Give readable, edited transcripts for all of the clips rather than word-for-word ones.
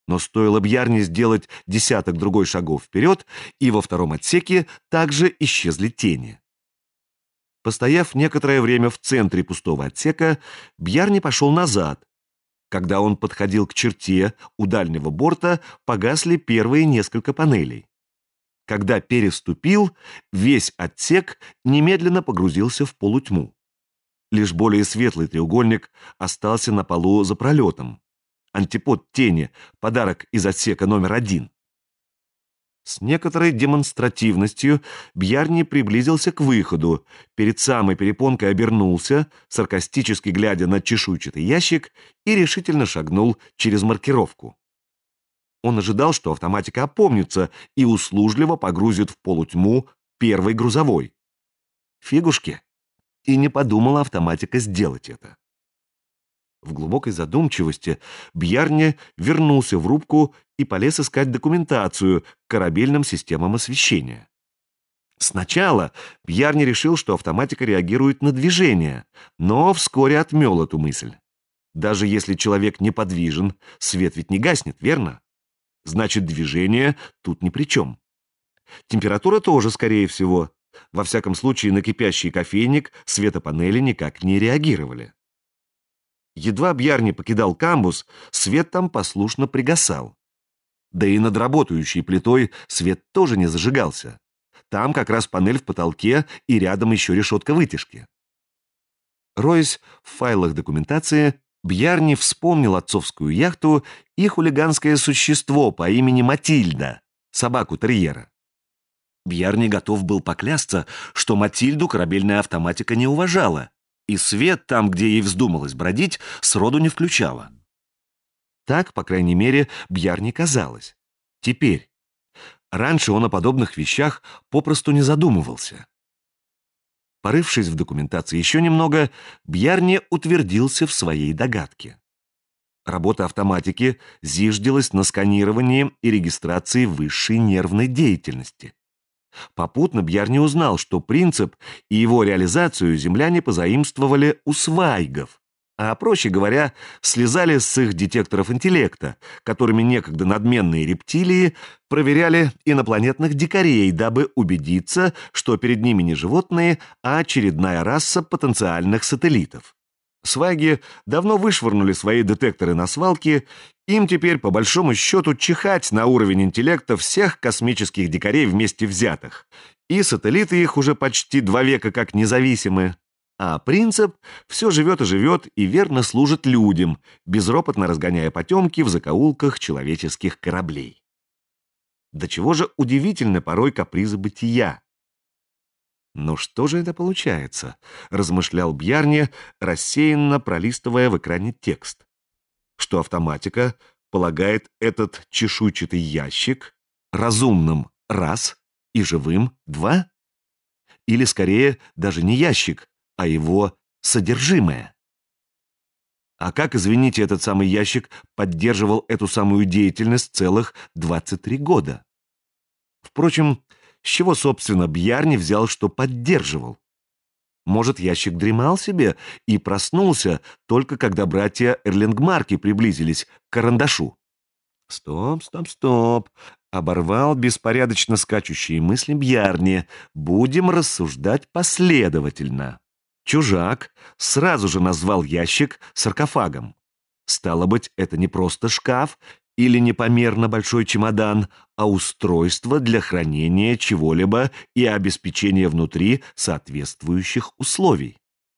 Но стоило Бьярне сделать десяток другой шагов вперед, и во втором отсеке также исчезли тени. Постояв некоторое время в центре пустого отсека, Бьярне пошел назад. Когда он подходил к черте, у дальнего борта погасли первые несколько панелей. Когда переступил, весь отсек немедленно погрузился в полутьму. Лишь более светлый треугольник остался на полу за пролетом. Антипод тени, подарок из отсека номер 1. С некоторой демонстративностью Бьярни приблизился к выходу, перед самой перепонкой обернулся, саркастически глядя на чешуйчатый ящик, и решительно шагнул через маркировку. Он ожидал, что автоматика опомнится и услужливо погрузит в полутьму первый грузовой. Фигушки. И не подумала автоматика сделать это. В глубокой задумчивости Бьярне вернулся в рубку и полез искать документацию к корабельным системам освещения. Сначала Бьярне решил, что автоматика реагирует на движение, но вскоре отмел эту мысль. Даже если человек неподвижен, свет ведь не гаснет, верно? Значит, движение тут ни при чем. Температура тоже, скорее всего. Во всяком случае, на кипящий кофейник светопанели никак не реагировали. Едва Бьярни покидал камбуз, свет там послушно пригасал. Да и над работающей плитой свет тоже не зажигался. Там как раз панель в потолке и рядом еще решетка вытяжки. Роясь в файлах документации, Бьярни вспомнил отцовскую яхту и хулиганское существо по имени Матильда, собаку-терьера. Бьярни готов был поклясться, что Матильду корабельная автоматика не уважала, и свет там, где ей вздумалось бродить, сроду не включала. Так, по крайней мере, Бьярни казалось. Теперь. Раньше он о подобных вещах попросту не задумывался. Порывшись в документации еще немного, Бьярни утвердился в своей догадке. Работа автоматики зиждилась на сканировании и регистрации высшей нервной деятельности. Попутно Бьярни узнал, что принцип и его реализацию земляне позаимствовали у свайгов, а, проще говоря, слезали с их детекторов интеллекта, которыми некогда надменные рептилии проверяли инопланетных дикарей, дабы убедиться, что перед ними не животные, а очередная раса потенциальных сателлитов. Свайги давно вышвырнули свои детекторы на свалки, им теперь по большому счету чихать на уровень интеллекта всех космических дикарей вместе взятых, и сателлиты их уже почти 2 века как независимы. А принцип все живет и живет и верно служит людям, безропотно разгоняя потемки в закоулках человеческих кораблей. До чего же удивительны порой капризы бытия. «Ну что же это получается?» — размышлял Бьярни, рассеянно пролистывая в экране текст. Что автоматика полагает этот чешуйчатый ящик разумным — раз и живым — 2? Или, скорее, даже не ящик, а его содержимое? А как, извините, этот самый ящик поддерживал эту самую деятельность целых 23 года? Впрочем, с чего, собственно, Бьярни взял, что поддерживал? Может, ящик дремал себе и проснулся только когда братья Эрлингмарки приблизились к карандашу? Стоп, стоп, стоп. Оборвал беспорядочно скачущие мысли Бьярни. Будем рассуждать последовательно. Чужак сразу же назвал ящик саркофагом. Стало быть, это не просто шкаф или непомерно большой чемодан, а устройство для хранения чего-либо и обеспечения внутри соответствующих условий.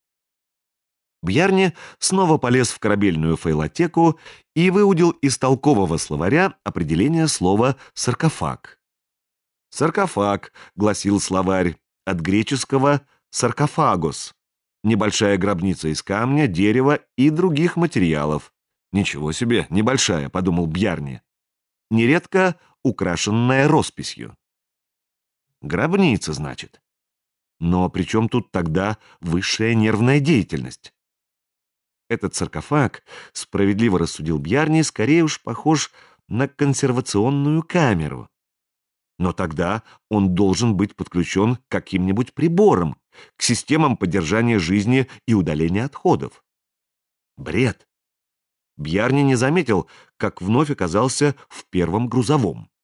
Бьярни снова полез в корабельную файлотеку и выудил из толкового словаря определение слова «саркофаг». «Саркофаг», — гласил словарь, от греческого «саркофагос» — небольшая гробница из камня, дерева и других материалов. «Ничего себе, небольшая», — подумал Бьярни. «Нередко украшенная росписью». Гробница, значит. Но при чем тут тогда высшая нервная деятельность? Этот саркофаг, справедливо рассудил Бьярни, скорее уж похож на консервационную камеру. Но тогда он должен быть подключен к каким-нибудь приборам, к системам поддержания жизни и удаления отходов. Бред. Бьярни не заметил, как вновь оказался в первом грузовом.